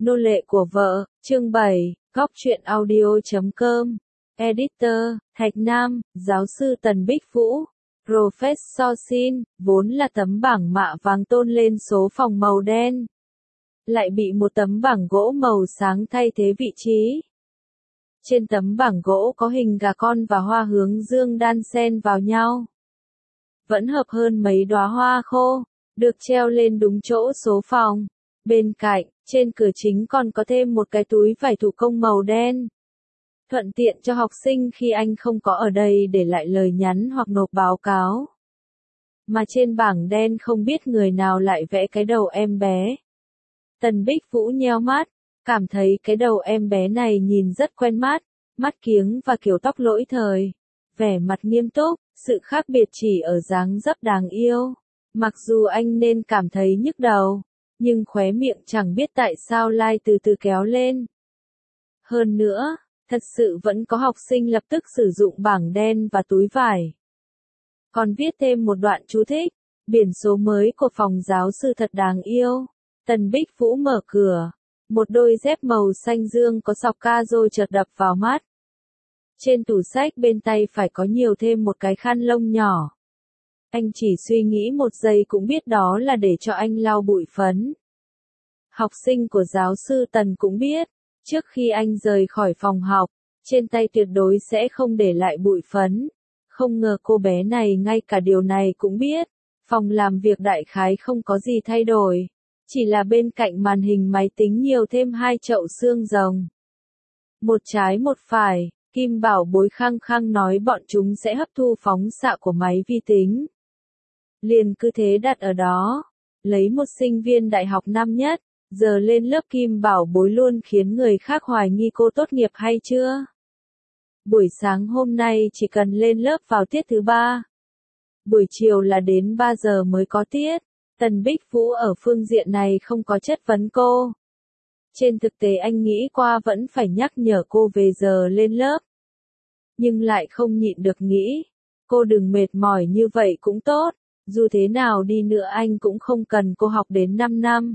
Nô lệ của vợ, chương 7, góc truyện audio.com. Editor, Thạch Nam, giáo sư Tần Bích Vũ, Professor Sin, vốn là tấm bảng mạ vàng tôn lên số phòng màu đen. Lại bị một tấm bảng gỗ màu sáng thay thế vị trí. Trên tấm bảng gỗ có hình gà con và hoa hướng dương đan xen vào nhau. Vẫn hợp hơn mấy đóa hoa khô, được treo lên đúng chỗ số phòng. Bên cạnh, trên cửa chính còn có thêm một cái túi vải thủ công màu đen. Thuận tiện cho học sinh khi anh không có ở đây để lại lời nhắn hoặc nộp báo cáo. Mà trên bảng đen không biết người nào lại vẽ cái đầu em bé. Tần Bích Vũ nheo mắt, cảm thấy cái đầu em bé này nhìn rất quen mắt, mắt kiếng và kiểu tóc lỗi thời. Vẻ mặt nghiêm túc, sự khác biệt chỉ ở dáng dấp đáng yêu. Mặc dù anh nên cảm thấy nhức đầu, nhưng khóe miệng chẳng biết tại sao lại từ từ kéo lên. Hơn nữa, thật sự vẫn có học sinh lập tức sử dụng bảng đen và túi vải. Còn viết thêm một đoạn chú thích, biển số mới của phòng giáo sư thật đáng yêu. Tần Bích Vũ mở cửa, một đôi dép màu xanh dương có sọc ca rồi chợt đập vào mắt. Trên tủ sách bên tay phải có nhiều thêm một cái khăn lông nhỏ. Anh chỉ suy nghĩ một giây cũng biết đó là để cho anh lau bụi phấn. Học sinh của giáo sư Tần cũng biết, trước khi anh rời khỏi phòng học, trên tay tuyệt đối sẽ không để lại bụi phấn. Không ngờ cô bé này ngay cả điều này cũng biết. Phòng làm việc đại khái không có gì thay đổi. Chỉ là bên cạnh màn hình máy tính nhiều thêm hai chậu xương rồng. Một trái một phải, Kim Bảo Bối khăng khăng nói bọn chúng sẽ hấp thu phóng xạ của máy vi tính. Liền cứ thế đặt ở đó. Lấy một sinh viên đại học năm nhất, giờ lên lớp Kim Bảo Bối luôn khiến người khác hoài nghi cô tốt nghiệp hay chưa. Buổi sáng hôm nay chỉ cần lên lớp vào tiết thứ 3. Buổi chiều là đến 3 giờ mới có tiết. Tần Bích Vũ ở phương diện này không có chất vấn cô. Trên thực tế anh nghĩ qua vẫn phải nhắc nhở cô về giờ lên lớp. Nhưng lại không nhịn được nghĩ, cô đừng mệt mỏi như vậy cũng tốt, dù thế nào đi nữa anh cũng không cần cô học đến 5 năm.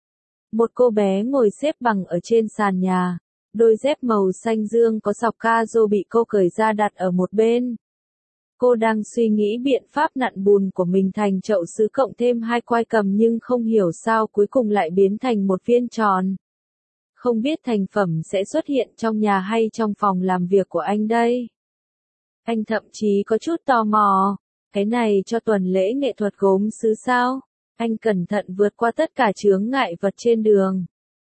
Một cô bé ngồi xếp bằng ở trên sàn nhà, đôi dép màu xanh dương có sọc ca rô bị cô cởi ra đặt ở một bên. Cô đang suy nghĩ biện pháp nặn bùn của mình thành chậu sứ cộng thêm hai quai cầm nhưng không hiểu sao cuối cùng lại biến thành một viên tròn. Không biết thành phẩm sẽ xuất hiện trong nhà hay trong phòng làm việc của anh đây. Anh thậm chí có chút tò mò, cái này cho tuần lễ nghệ thuật gốm sứ sao? Anh cẩn thận vượt qua tất cả chướng ngại vật trên đường.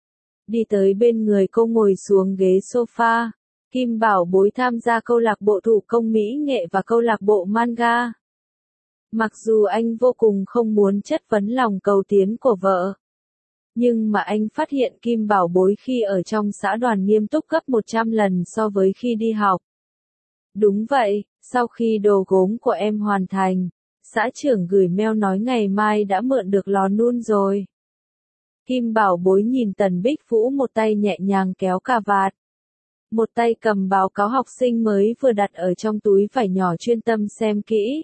Đi tới bên người cô ngồi xuống ghế sofa. Kim Bảo Bối tham gia câu lạc bộ thủ công mỹ nghệ và câu lạc bộ manga. Mặc dù anh vô cùng không muốn chất vấn lòng cầu tiến của vợ. Nhưng mà anh phát hiện Kim Bảo Bối khi ở trong xã đoàn nghiêm túc gấp 100 lần so với khi đi học. Đúng vậy, sau khi đồ gốm của em hoàn thành, xã trưởng gửi mail nói ngày mai đã mượn được lò nun rồi. Kim Bảo Bối nhìn Tần Bích Vũ một tay nhẹ nhàng kéo cà vạt. Một tay cầm báo cáo học sinh mới vừa đặt ở trong túi vải nhỏ chuyên tâm xem kỹ.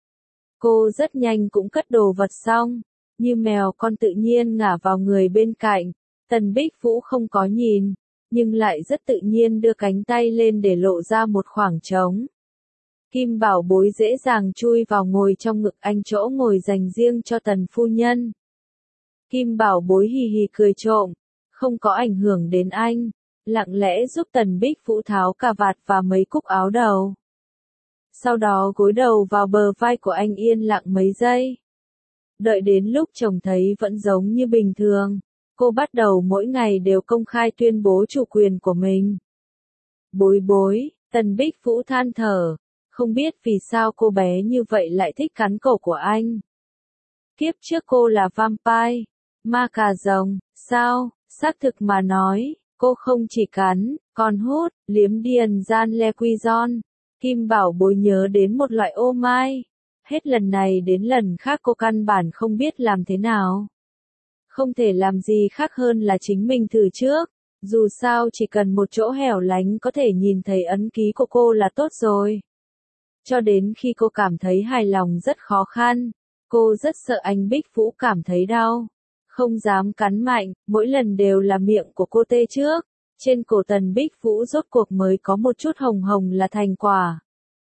Cô rất nhanh cũng cất đồ vật xong, như mèo con tự nhiên ngả vào người bên cạnh. Tần Bích Vũ không có nhìn, nhưng lại rất tự nhiên đưa cánh tay lên để lộ ra một khoảng trống. Kim Bảo Bối dễ dàng chui vào ngồi trong ngực anh chỗ ngồi dành riêng cho Tần phu nhân. Kim Bảo Bối hì hì cười trộm, không có ảnh hưởng đến anh. Lặng lẽ giúp Tần Bích Vũ tháo cà vạt và mấy cúc áo đầu. Sau đó gối đầu vào bờ vai của anh yên lặng mấy giây. Đợi đến lúc chồng thấy vẫn giống như bình thường, cô bắt đầu mỗi ngày đều công khai tuyên bố chủ quyền của mình. Bối bối, Tần Bích Vũ than thở, không biết vì sao cô bé như vậy lại thích cắn cổ của anh. Kiếp trước cô là vampire, ma cà rồng, sao, xác thực mà nói. Cô không chỉ cắn, còn hút, liếm điền gian le quy giòn. Kim Bảo Bối nhớ đến một loại ô mai. Hết lần này đến lần khác cô căn bản không biết làm thế nào. Không thể làm gì khác hơn là chính mình thử trước. Dù sao chỉ cần một chỗ hẻo lánh có thể nhìn thấy ấn ký của cô là tốt rồi. Cho đến khi cô cảm thấy hài lòng rất khó khăn. Cô rất sợ anh Bích Vũ cảm thấy đau. Không dám cắn mạnh, mỗi lần đều là miệng của cô tê trước. Trên cổ Tần Bích Vũ rốt cuộc mới có một chút hồng hồng là thành quả.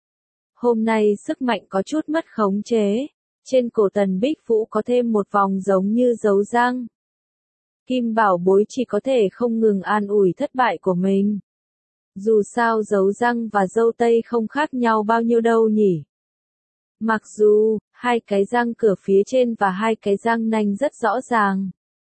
Hôm nay sức mạnh có chút mất khống chế. Trên cổ Tần Bích Vũ có thêm một vòng giống như dấu răng. Kim Bảo Bối chỉ có thể không ngừng an ủi thất bại của mình. Dù sao dấu răng và râu tây không khác nhau bao nhiêu đâu nhỉ. Mặc dù, hai cái răng cửa phía trên và hai cái răng nanh rất rõ ràng.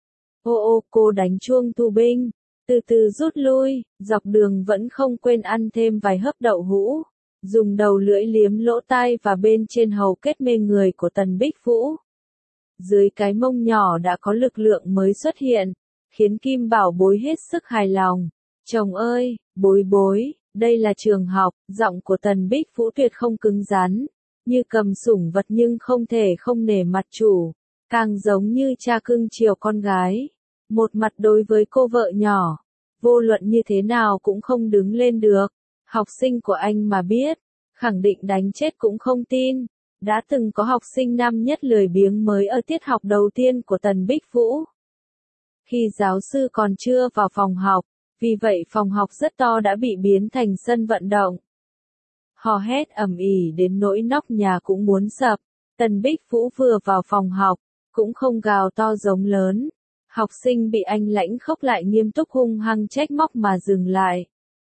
Ô cô đánh chuông tù binh, từ từ rút lui, dọc đường vẫn không quên ăn thêm vài hớp đậu hũ, dùng đầu lưỡi liếm lỗ tai và bên trên hầu kết mê người của Tần Bích Vũ. Dưới cái mông nhỏ đã có lực lượng mới xuất hiện, khiến Kim Bảo Bối hết sức hài lòng. Chồng ơi, Bối Bối, đây là trường học, giọng của Tần Bích Vũ tuyệt không cứng rắn, như cầm sủng vật nhưng không thể không nể mặt chủ, càng giống như cha cưng chiều con gái. Một mặt đối với cô vợ nhỏ, vô luận như thế nào cũng không đứng lên được. Học sinh của anh mà biết, khẳng định đánh chết cũng không tin. Đã từng có học sinh năm nhất lười biếng mới ở tiết học đầu tiên của Tần Bích Vũ. Khi giáo sư còn chưa vào phòng học, vì vậy phòng học rất to đã bị biến thành sân vận động. Hò hét ầm ĩ đến nỗi nóc nhà cũng muốn sập. Tần Bích Vũ vừa vào phòng học, cũng không gào to giống lớn. Học sinh bị anh lãnh khốc lại nghiêm túc hung hăng trách móc mà dừng lại.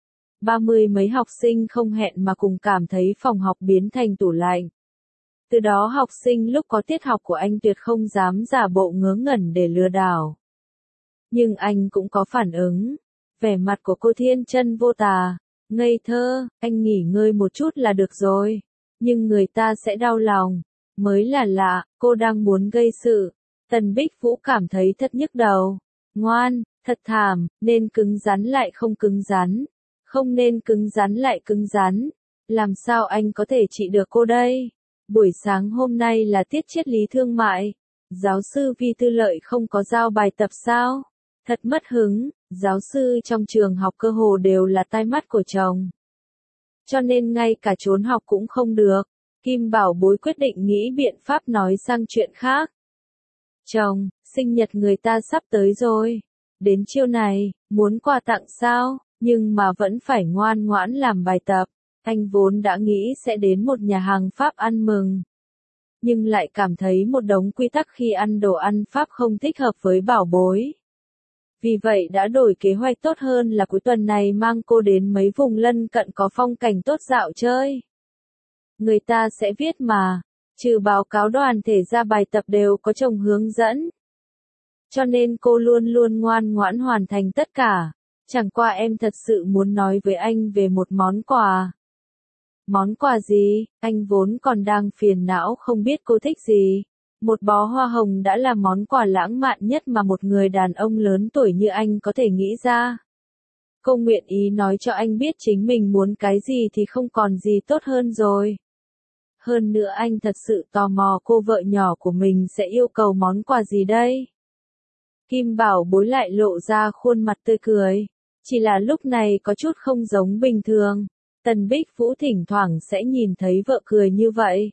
30 mấy học sinh không hẹn mà cùng cảm thấy phòng học biến thành tủ lạnh. Từ đó học sinh lúc có tiết học của anh tuyệt không dám giả bộ ngớ ngẩn để lừa đảo. Nhưng anh cũng có phản ứng. Vẻ mặt của cô thiên chân vô tà, ngây thơ, anh nghỉ ngơi một chút là được rồi. Nhưng người ta sẽ đau lòng. Mới là lạ, cô đang muốn gây sự. Tần Bích Vũ cảm thấy thật nhức đầu. Ngoan, thật thảm, nên cứng rắn lại không cứng rắn. Không nên cứng rắn lại cứng rắn. Làm sao anh có thể trị được cô đây? Buổi sáng hôm nay là tiết triết lý thương mại. Giáo sư Vi Tư Lợi không có giao bài tập sao? Thật mất hứng, giáo sư trong trường học cơ hồ đều là tai mắt của chồng. Cho nên ngay cả trốn học cũng không được. Kim Bảo Bối quyết định nghĩ biện pháp nói sang chuyện khác. Chồng, sinh nhật người ta sắp tới rồi. Đến chiều này, muốn quà tặng sao? Nhưng mà vẫn phải ngoan ngoãn làm bài tập. Anh vốn đã nghĩ sẽ đến một nhà hàng Pháp ăn mừng. Nhưng lại cảm thấy một đống quy tắc khi ăn đồ ăn Pháp không thích hợp với Bảo Bối. Vì vậy đã đổi kế hoạch tốt hơn là cuối tuần này mang cô đến mấy vùng lân cận có phong cảnh tốt dạo chơi. Người ta sẽ viết mà, trừ báo cáo đoàn thể ra bài tập đều có chồng hướng dẫn. Cho nên cô luôn luôn ngoan ngoãn hoàn thành tất cả. Chẳng qua em thật sự muốn nói với anh về một món quà. Món quà gì? Anh vốn còn đang phiền não không biết cô thích gì. Một bó hoa hồng đã là món quà lãng mạn nhất mà một người đàn ông lớn tuổi như anh có thể nghĩ ra. Cô nguyện ý nói cho anh biết chính mình muốn cái gì thì không còn gì tốt hơn rồi. Hơn nữa anh thật sự tò mò cô vợ nhỏ của mình sẽ yêu cầu món quà gì đây? Kim Bảo Bối lại lộ ra khuôn mặt tươi cười. Chỉ là lúc này có chút không giống bình thường. Tần Bích Vũ thỉnh thoảng sẽ nhìn thấy vợ cười như vậy.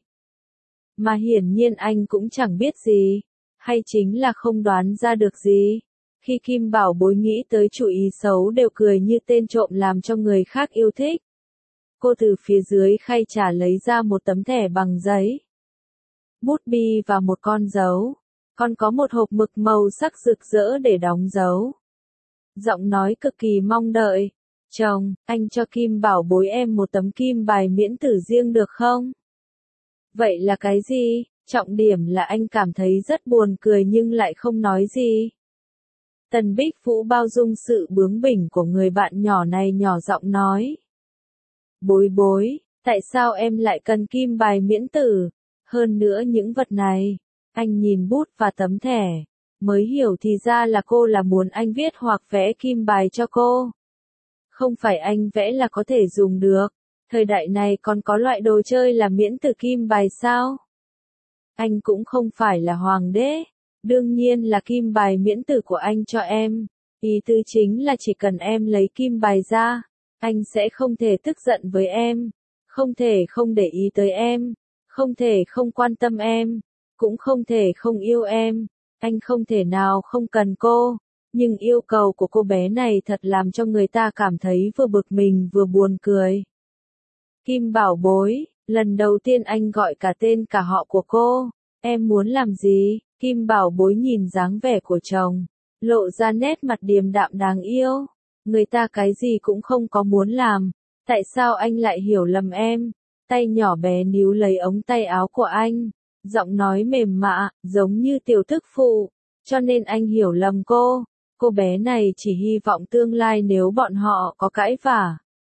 Mà hiển nhiên anh cũng chẳng biết gì. Hay chính là không đoán ra được gì. Khi Kim Bảo Bối nghĩ tới chủ ý xấu đều cười như tên trộm làm cho người khác yêu thích. Cô từ phía dưới khay trà lấy ra một tấm thẻ bằng giấy, bút bi và một con dấu. Còn có một hộp mực màu sắc rực rỡ để đóng dấu. Giọng nói cực kỳ mong đợi. Chồng, anh cho Kim Bảo Bối em một tấm kim bài miễn tử riêng được không? Vậy là cái gì? Trọng điểm là anh cảm thấy rất buồn cười nhưng lại không nói gì. Tần Bích Vũ bao dung sự bướng bỉnh của người bạn nhỏ này nhỏ giọng nói. Bối Bối, tại sao em lại cần kim bài miễn tử? Hơn nữa những vật này. Anh nhìn bút và tấm thẻ, mới hiểu thì ra là cô là muốn anh viết hoặc vẽ kim bài cho cô. Không phải anh vẽ là có thể dùng được. Thời đại này còn có loại đồ chơi là miễn tử kim bài sao? Anh cũng không phải là hoàng đế. Đương nhiên là kim bài miễn tử của anh cho em. Ý tứ chính là chỉ cần em lấy kim bài ra, anh sẽ không thể tức giận với em, không thể không để ý tới em, không thể không quan tâm em, cũng không thể không yêu em. Anh không thể nào không cần cô, nhưng yêu cầu của cô bé này thật làm cho người ta cảm thấy vừa bực mình vừa buồn cười. Kim bảo bối, lần đầu tiên anh gọi cả tên cả họ của cô, em muốn làm gì? Kim bảo bối nhìn dáng vẻ của chồng, lộ ra nét mặt điềm đạm đáng yêu. Người ta cái gì cũng không có muốn làm, tại sao anh lại hiểu lầm em? Tay nhỏ bé níu lấy ống tay áo của anh, giọng nói mềm mạ, giống như tiểu thức phụ, cho nên anh hiểu lầm cô. Cô bé này chỉ hy vọng tương lai nếu bọn họ có cãi vả,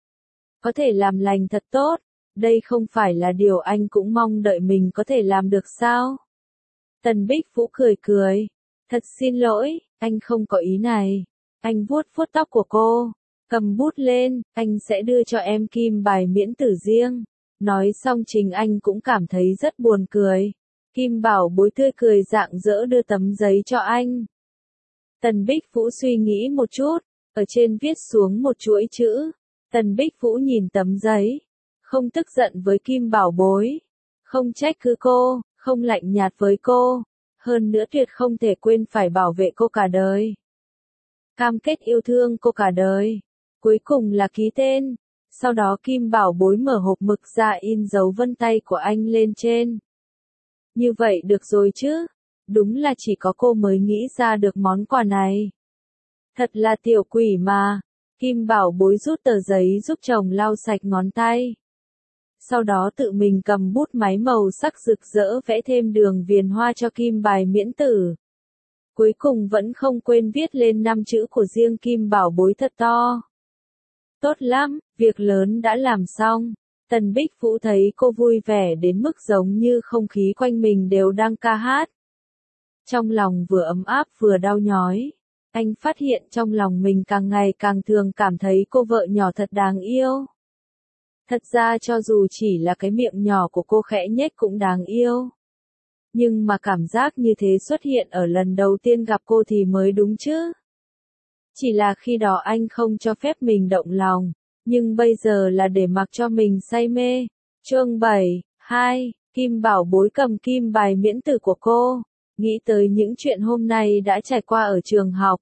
có thể làm lành thật tốt. Đây không phải là điều anh cũng mong đợi mình có thể làm được sao? Tần Bích Vũ cười cười. Thật xin lỗi, anh không có ý này. Anh vuốt vuốt tóc của cô, cầm bút lên, anh sẽ đưa cho em kim bài miễn tử riêng. Nói xong chính anh cũng cảm thấy rất buồn cười. Kim bảo bối tươi cười rạng rỡ đưa tấm giấy cho anh. Tần Bích Vũ suy nghĩ một chút, ở trên viết xuống một chuỗi chữ. Tần Bích Vũ nhìn tấm giấy, không tức giận với Kim bảo bối, không trách cứ cô, không lạnh nhạt với cô, hơn nữa tuyệt không thể quên phải bảo vệ cô cả đời. Cam kết yêu thương cô cả đời. Cuối cùng là ký tên. Sau đó Kim bảo bối mở hộp mực ra in dấu vân tay của anh lên trên. Như vậy được rồi chứ? Đúng là chỉ có cô mới nghĩ ra được món quà này. Thật là tiểu quỷ mà. Kim bảo bối rút tờ giấy giúp chồng lau sạch ngón tay. Sau đó tự mình cầm bút máy màu sắc rực rỡ vẽ thêm đường viền hoa cho kim bài miễn tử. Cuối cùng vẫn không quên viết lên 5 chữ của riêng Kim bảo bối thật to. Tốt lắm, việc lớn đã làm xong. Tần Bích Vũ thấy cô vui vẻ đến mức giống như không khí quanh mình đều đang ca hát. Trong lòng vừa ấm áp vừa đau nhói. Anh phát hiện trong lòng mình càng ngày càng thường cảm thấy cô vợ nhỏ thật đáng yêu. Thật ra cho dù chỉ là cái miệng nhỏ của cô khẽ nhếch cũng đáng yêu. Nhưng mà cảm giác như thế xuất hiện ở lần đầu tiên gặp cô thì mới đúng chứ. Chỉ là khi đó anh không cho phép mình động lòng, nhưng bây giờ là để mặc cho mình say mê. Chương 7:2, Kim bảo bối cầm kim bài miễn tử của cô, nghĩ tới những chuyện hôm nay đã trải qua ở trường học.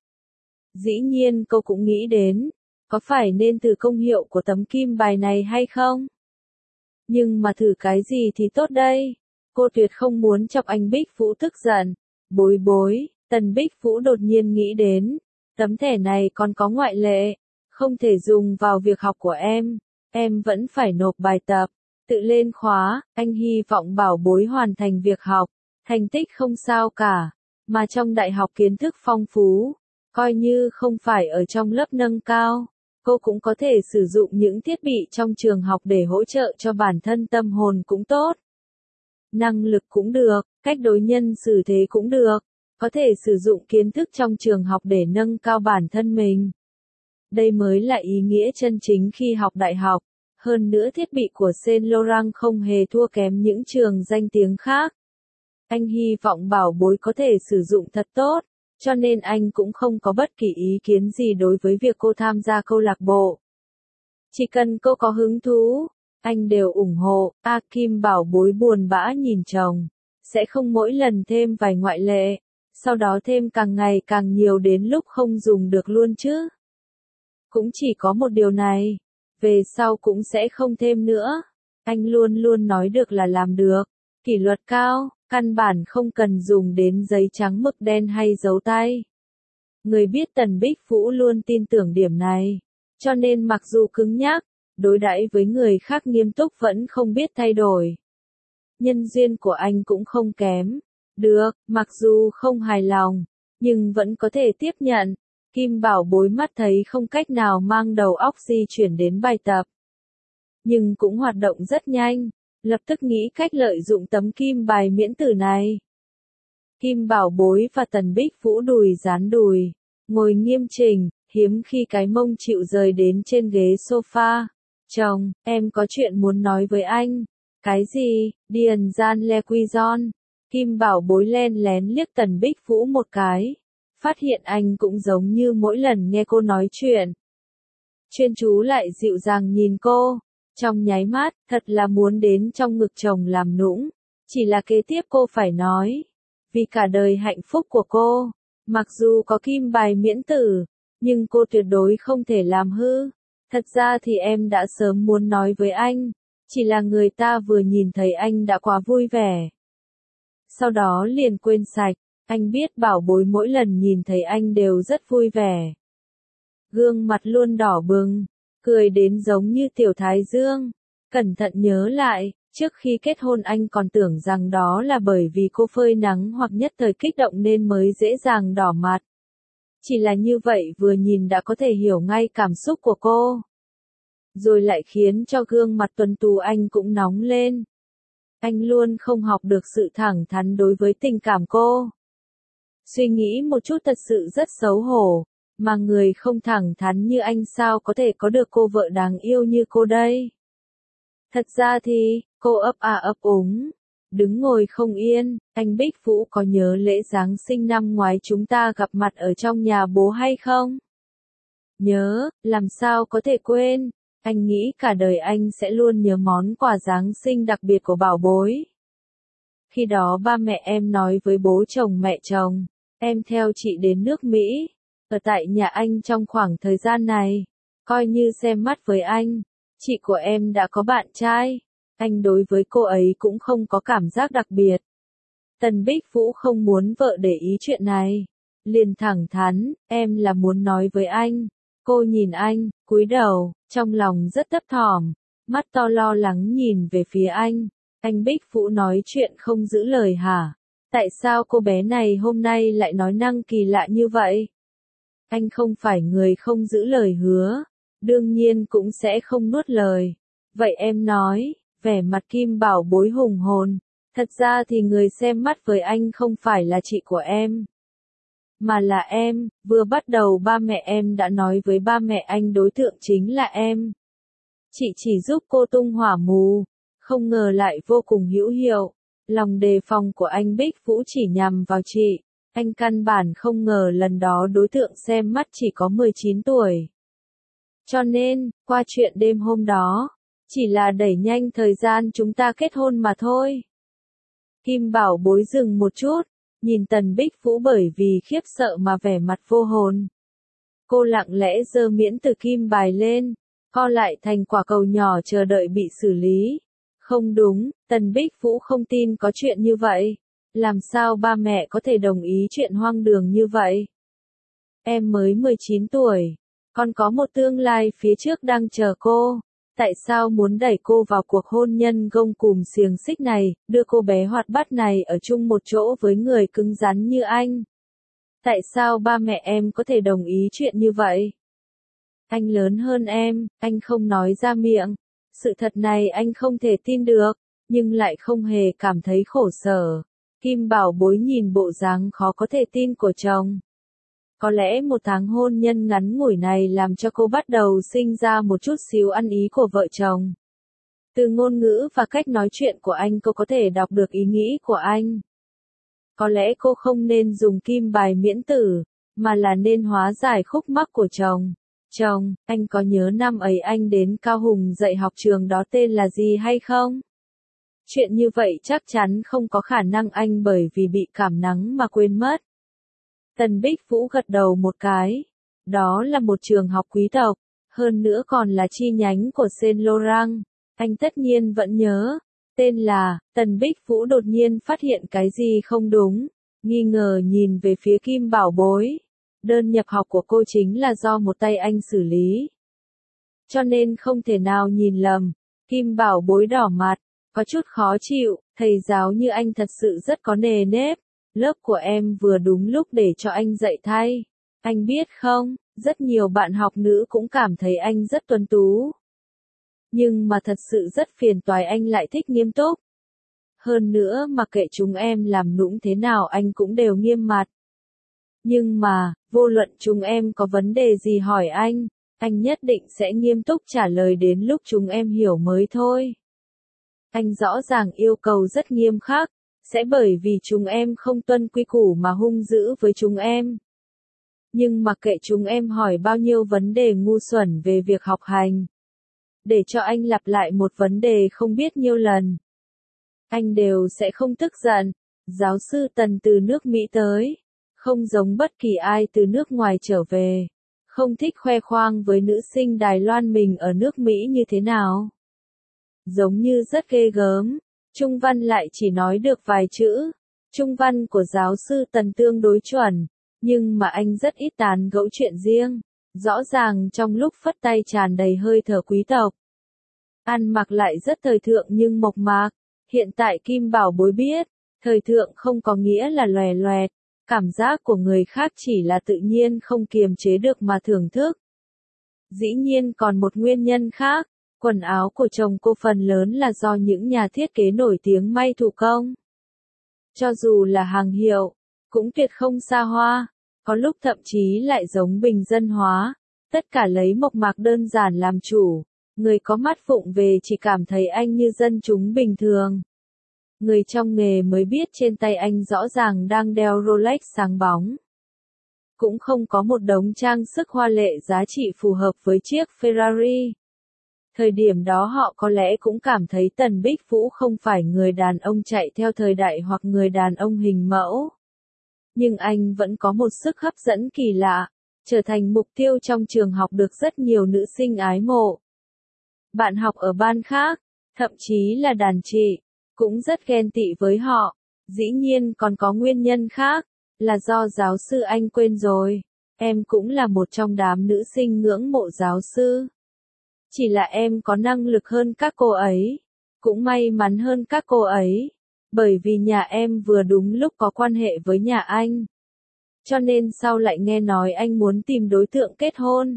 Dĩ nhiên cô cũng nghĩ đến, có phải nên thử công hiệu của tấm kim bài này hay không? Nhưng mà thử cái gì thì tốt đây? Cô tuyệt không muốn chọc anh Bích Vũ tức giận. Bối bối, Tần Bích Vũ đột nhiên nghĩ đến, tấm thẻ này còn có ngoại lệ, không thể dùng vào việc học của em vẫn phải nộp bài tập, tự lên khóa, anh hy vọng bảo bối hoàn thành việc học, thành tích không sao cả, mà trong đại học kiến thức phong phú, coi như không phải ở trong lớp nâng cao, cô cũng có thể sử dụng những thiết bị trong trường học để hỗ trợ cho bản thân tâm hồn cũng tốt. Năng lực cũng được, cách đối nhân xử thế cũng được, có thể sử dụng kiến thức trong trường học để nâng cao bản thân mình. Đây mới là ý nghĩa chân chính khi học đại học, hơn nữa thiết bị của Saint Laurent không hề thua kém những trường danh tiếng khác. Anh hy vọng bảo bối có thể sử dụng thật tốt, cho nên anh cũng không có bất kỳ ý kiến gì đối với việc cô tham gia câu lạc bộ. Chỉ cần cô có hứng thú, anh đều ủng hộ. Kim bảo bối buồn bã nhìn chồng, sẽ không mỗi lần thêm vài ngoại lệ, sau đó thêm càng ngày càng nhiều đến lúc không dùng được luôn chứ. Cũng chỉ có một điều này, về sau cũng sẽ không thêm nữa. Anh luôn luôn nói được là làm được, kỷ luật cao, căn bản không cần dùng đến giấy trắng mực đen hay dấu tay. Người biết Tần Bích Vũ luôn tin tưởng điểm này, cho nên mặc dù cứng nhắc, đối đãi với người khác nghiêm túc vẫn không biết thay đổi. Nhân duyên của anh cũng không kém. Được, mặc dù không hài lòng, nhưng vẫn có thể tiếp nhận. Kim bảo bối mắt thấy không cách nào mang đầu óc di chuyển đến bài tập. Nhưng cũng hoạt động rất nhanh, lập tức nghĩ cách lợi dụng tấm kim bài miễn tử này. Kim bảo bối và Tần Bích Vũ đùi dán đùi, ngồi nghiêm chỉnh, hiếm khi cái mông chịu rời đến trên ghế sofa. Chồng, em có chuyện muốn nói với anh. Cái gì? Điền gian le quy giòn. Kim bảo bối len lén liếc Tần Bích Vũ một cái. Phát hiện anh cũng giống như mỗi lần nghe cô nói chuyện. Chuyên chú lại dịu dàng nhìn cô. Trong nháy mắt, thật là muốn đến trong ngực chồng làm nũng. Chỉ là kế tiếp cô phải nói. vì cả đời hạnh phúc của cô. Mặc dù có kim bài miễn tử, nhưng cô tuyệt đối không thể làm hư. Thật ra thì em đã sớm muốn nói với anh, chỉ là người ta vừa nhìn thấy anh đã quá vui vẻ. Sau đó liền quên sạch, anh biết bảo bối mỗi lần nhìn thấy anh đều rất vui vẻ. Gương mặt luôn đỏ bừng, cười đến giống như tiểu thái dương. Cẩn thận nhớ lại, trước khi kết hôn anh còn tưởng rằng đó là bởi vì cô phơi nắng hoặc nhất thời kích động nên mới dễ dàng đỏ mặt. Chỉ là như vậy vừa nhìn đã có thể hiểu ngay cảm xúc của cô. Rồi lại khiến cho gương mặt tuấn tú anh cũng nóng lên. Anh luôn không học được sự thẳng thắn đối với tình cảm cô. Suy nghĩ một chút thật sự rất xấu hổ, mà người không thẳng thắn như anh sao có thể có được cô vợ đáng yêu như cô đây. Thật ra thì, cô ấp à ấp úng, đứng ngồi không yên. Anh Bích Vũ có nhớ lễ Giáng sinh năm ngoái chúng ta gặp mặt ở trong nhà bố hay không? Nhớ, làm sao có thể quên. Anh nghĩ cả đời anh sẽ luôn nhớ món quà Giáng sinh đặc biệt của bảo bối. Khi đó ba mẹ em nói với bố chồng mẹ chồng, em theo chị đến nước Mỹ, ở tại nhà anh trong khoảng thời gian này, coi như xem mắt với anh. Chị của em đã có bạn trai, anh đối với cô ấy cũng không có cảm giác đặc biệt. Tần Bích Vũ không muốn vợ để ý chuyện này, liền thẳng thắn, em là muốn nói với anh. Cô nhìn anh, cúi đầu, trong lòng rất thấp thỏm, mắt to lo lắng nhìn về phía anh. Anh Bích Vũ nói chuyện không giữ lời hả? Tại sao cô bé này hôm nay lại nói năng kỳ lạ như vậy? Anh không phải người không giữ lời hứa, đương nhiên cũng sẽ không nuốt lời. Vậy em nói, vẻ mặt Kim Bảo Bối hùng hồn, thật ra thì người xem mắt với anh không phải là chị của em, mà là em. Vừa bắt đầu ba mẹ em đã nói với ba mẹ anh đối tượng chính là em. Chị chỉ giúp cô tung hỏa mù, không ngờ lại vô cùng hữu hiệu. Lòng đề phòng của anh Bích Vũ chỉ nhằm vào chị. Anh căn bản không ngờ lần đó đối tượng xem mắt chỉ có 19 tuổi. Cho nên, qua chuyện đêm hôm đó, chỉ là đẩy nhanh thời gian chúng ta kết hôn mà thôi. Kim Bảo Bối dừng một chút, nhìn Tần Bích Vũ bởi vì khiếp sợ mà vẻ mặt vô hồn. Cô lặng lẽ giơ miễn từ kim bài lên, co lại thành quả cầu nhỏ chờ đợi bị xử lý. Không đúng, Tần Bích Vũ không tin có chuyện như vậy. Làm sao ba mẹ có thể đồng ý chuyện hoang đường như vậy? Em mới 19 tuổi, còn có một tương lai phía trước đang chờ cô. Tại sao muốn đẩy cô vào cuộc hôn nhân gông cùm xiềng xích này, đưa cô bé hoạt bát này ở chung một chỗ với người cứng rắn như anh? Tại sao ba mẹ em có thể đồng ý chuyện như vậy? Anh lớn hơn em, anh không nói ra miệng. Sự thật này anh không thể tin được, nhưng lại không hề cảm thấy khổ sở. Kim Bảo Bối nhìn bộ dáng khó có thể tin của chồng. Có lẽ một tháng hôn nhân ngắn ngủi này làm cho cô bắt đầu sinh ra một chút xíu ăn ý của vợ chồng. Từ ngôn ngữ và cách nói chuyện của anh cô có thể đọc được ý nghĩ của anh. Có lẽ cô không nên dùng kim bài miễn tử, mà là nên hóa giải khúc mắc của chồng. Chồng, anh có nhớ năm ấy anh đến Cao Hùng dạy học trường đó tên là gì hay không? Chuyện như vậy chắc chắn không có khả năng anh bởi vì bị cảm nắng mà quên mất. Tần Bích Vũ gật đầu một cái. Đó là một trường học quý tộc, hơn nữa còn là chi nhánh của Saint Laurent. Anh tất nhiên vẫn nhớ. Tên là, Tần Bích Vũ đột nhiên phát hiện cái gì không đúng. Nghi ngờ nhìn về phía Kim Bảo Bối. Đơn nhập học của cô chính là do một tay anh xử lý. Cho nên không thể nào nhìn lầm. Kim Bảo Bối đỏ mặt, có chút khó chịu, thầy giáo như anh thật sự rất có nề nếp. Lớp của em vừa đúng lúc để cho anh dạy thay. Anh biết không, rất nhiều bạn học nữ cũng cảm thấy anh rất tuấn tú. Nhưng mà thật sự rất phiền toái anh lại thích nghiêm túc. Hơn nữa mà kệ chúng em làm nũng thế nào anh cũng đều nghiêm mặt. Nhưng mà, vô luận chúng em có vấn đề gì hỏi anh nhất định sẽ nghiêm túc trả lời đến lúc chúng em hiểu mới thôi. Anh rõ ràng yêu cầu rất nghiêm khắc, sẽ bởi vì chúng em không tuân quy củ mà hung dữ với chúng em. Nhưng mặc kệ chúng em hỏi bao nhiêu vấn đề ngu xuẩn về việc học hành, để cho anh lặp lại một vấn đề không biết nhiêu lần, anh đều sẽ không tức giận, Giáo sư Tần từ nước Mỹ tới, không giống bất kỳ ai từ nước ngoài trở về, không thích khoe khoang với nữ sinh Đài Loan mình ở nước Mỹ như thế nào. Giống như rất ghê gớm, Trung văn lại chỉ nói được vài chữ. Trung văn của giáo sư Tần tương đối chuẩn, nhưng mà anh rất ít tán gẫu chuyện riêng, rõ ràng trong lúc phất tay tràn đầy hơi thở quý tộc. Ăn mặc lại rất thời thượng nhưng mộc mạc, hiện tại Kim Bảo Bối biết, thời thượng không có nghĩa là lòe loẹt, cảm giác của người khác chỉ là tự nhiên không kiềm chế được mà thưởng thức. Dĩ nhiên còn một nguyên nhân khác, quần áo của chồng cô phần lớn là do những nhà thiết kế nổi tiếng may thủ công. Cho dù là hàng hiệu, cũng tuyệt không xa hoa, có lúc thậm chí lại giống bình dân hóa, tất cả lấy mộc mạc đơn giản làm chủ. Người có mắt phụng về chỉ cảm thấy anh như dân chúng bình thường. Người trong nghề mới biết trên tay anh rõ ràng đang đeo Rolex sáng bóng. Cũng không có một đống trang sức hoa lệ giá trị phù hợp với chiếc Ferrari. Thời điểm đó họ có lẽ cũng cảm thấy Tần Bích Vũ không phải người đàn ông chạy theo thời đại hoặc người đàn ông hình mẫu. Nhưng anh vẫn có một sức hấp dẫn kỳ lạ, trở thành mục tiêu trong trường học được rất nhiều nữ sinh ái mộ. Bạn học ở ban khác, thậm chí là đàn chị, cũng rất ghen tị với họ. Dĩ nhiên còn có nguyên nhân khác, là do giáo sư anh quên rồi. Em cũng là một trong đám nữ sinh ngưỡng mộ giáo sư. Chỉ là em có năng lực hơn các cô ấy, cũng may mắn hơn các cô ấy, bởi vì nhà em vừa đúng lúc có quan hệ với nhà anh. Cho nên sau lại nghe nói anh muốn tìm đối tượng kết hôn.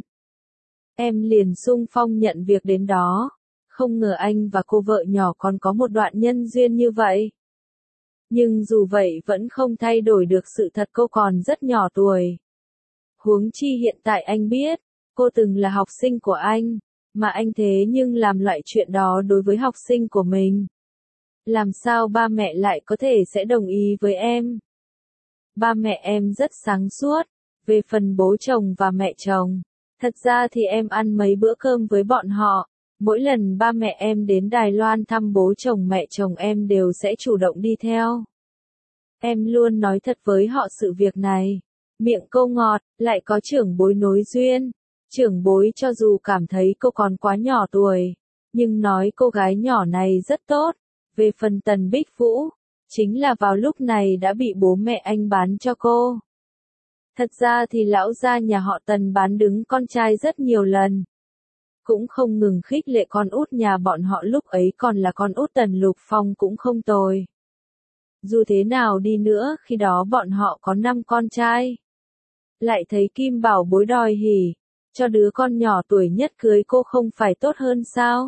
Em liền xung phong nhận việc đến đó, không ngờ anh và cô vợ nhỏ còn có một đoạn nhân duyên như vậy. Nhưng dù vậy vẫn không thay đổi được sự thật cô còn rất nhỏ tuổi. Huống chi hiện tại anh biết, cô từng là học sinh của anh, mà anh thế nhưng làm loại chuyện đó đối với học sinh của mình. Làm sao ba mẹ lại có thể sẽ đồng ý với em? Ba mẹ em rất sáng suốt, về phần bố chồng và mẹ chồng. Thật ra thì em ăn mấy bữa cơm với bọn họ, mỗi lần ba mẹ em đến Đài Loan thăm bố chồng mẹ chồng em đều sẽ chủ động đi theo. Em luôn nói thật với họ sự việc này. Miệng cô ngọt, lại có trưởng bối nối duyên. Trưởng bối cho dù cảm thấy cô còn quá nhỏ tuổi, nhưng nói cô gái nhỏ này rất tốt. Về phần Tần Bích Vũ, chính là vào lúc này đã bị bố mẹ anh bán cho cô. Thật ra thì lão gia nhà họ Tần bán đứng con trai rất nhiều lần. Cũng không ngừng khích lệ con út nhà bọn họ lúc ấy còn là con út Tần Lục Phong cũng không tồi. Dù thế nào đi nữa khi đó bọn họ có 5 con trai. Lại thấy Kim Bảo Bối đòi hỉ, cho đứa con nhỏ tuổi nhất cưới cô không phải tốt hơn sao?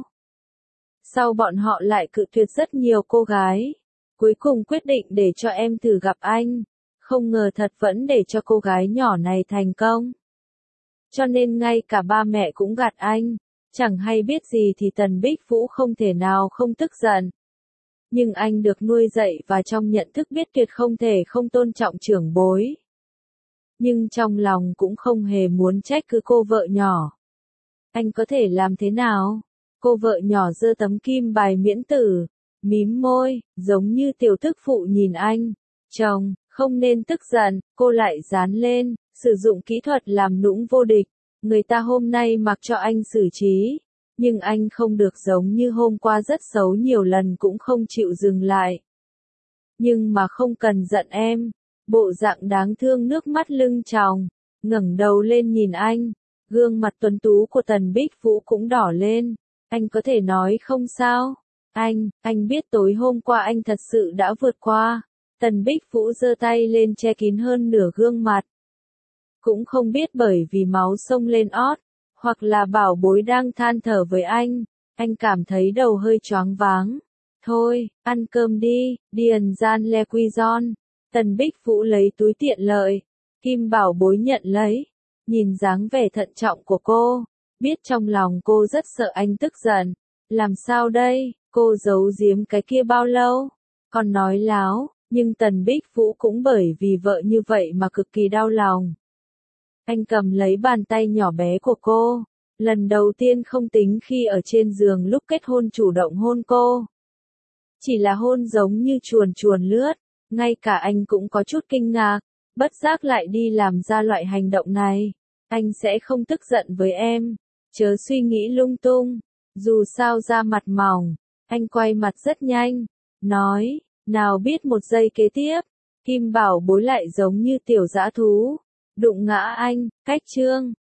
Sau bọn họ lại cự tuyệt rất nhiều cô gái. Cuối cùng quyết định để cho em thử gặp anh. Không ngờ thật vẫn để cho cô gái nhỏ này thành công. Cho nên ngay cả ba mẹ cũng gạt anh. Chẳng hay biết gì thì Tần Bích Vũ không thể nào không tức giận. Nhưng anh được nuôi dạy và trong nhận thức biết tuyệt không thể không tôn trọng trưởng bối. Nhưng trong lòng cũng không hề muốn trách cứ cô vợ nhỏ. Anh có thể làm thế nào? Cô vợ nhỏ giơ tấm kim bài miễn tử, mím môi, giống như tiểu tức phụ nhìn anh. Chồng, không nên tức giận, cô lại dán lên, sử dụng kỹ thuật làm nũng vô địch. Người ta hôm nay mặc cho anh xử trí, nhưng anh không được giống như hôm qua rất xấu nhiều lần cũng không chịu dừng lại. Nhưng mà không cần giận em, bộ dạng đáng thương nước mắt lưng tròng, ngẩng đầu lên nhìn anh, gương mặt tuấn tú của Tần Bích Vũ cũng đỏ lên, anh có thể nói không sao? Anh biết tối hôm qua anh thật sự đã vượt qua. Tần Bích Vũ giơ tay lên che kín hơn nửa gương mặt. Cũng không biết bởi vì máu sông lên ót, hoặc là Bảo Bối đang than thở với anh cảm thấy đầu hơi choáng váng. Thôi, ăn cơm đi, Điền Gian Le Quy Gion. Tần Bích Vũ lấy túi tiện lợi. Kim Bảo Bối nhận lấy. Nhìn dáng vẻ thận trọng của cô. Biết trong lòng cô rất sợ anh tức giận. Làm sao đây, cô giấu giếm cái kia bao lâu? Còn nói láo, nhưng Tần Bích Vũ cũng bởi vì vợ như vậy mà cực kỳ đau lòng. Anh cầm lấy bàn tay nhỏ bé của cô. Lần đầu tiên không tính khi ở trên giường lúc kết hôn chủ động hôn cô. Chỉ là hôn giống như chuồn chuồn lướt, Ngay cả anh cũng có chút kinh ngạc, bất giác lại đi làm ra loại hành động này. Anh sẽ không tức giận với em. Chớ suy nghĩ lung tung. Dù sao da mặt mỏng. Anh quay mặt rất nhanh. Nói, nào biết một giây kế tiếp. Kim Bảo Bối lại giống như tiểu dã thú. Đụng ngã anh, cách chương.